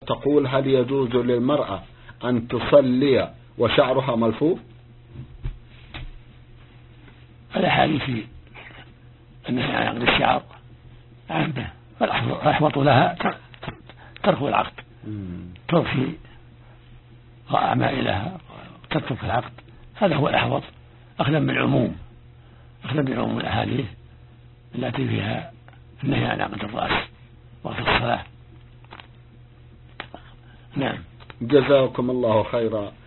تقول: هل يجوز للمرأة أن تصلي وشعرها ملفوف؟ الأحاديث في النهي عن عقد الشعر عامة، فالأحوط لها ترك العقد، ترخي أعمالها وتترك العقد، هذا هو الأحوط، أخذا بالعموم الأحاديث التي فيها النهي عن عقد الرأس وقت الصلاة. نعم. جزاكم الله خيرا.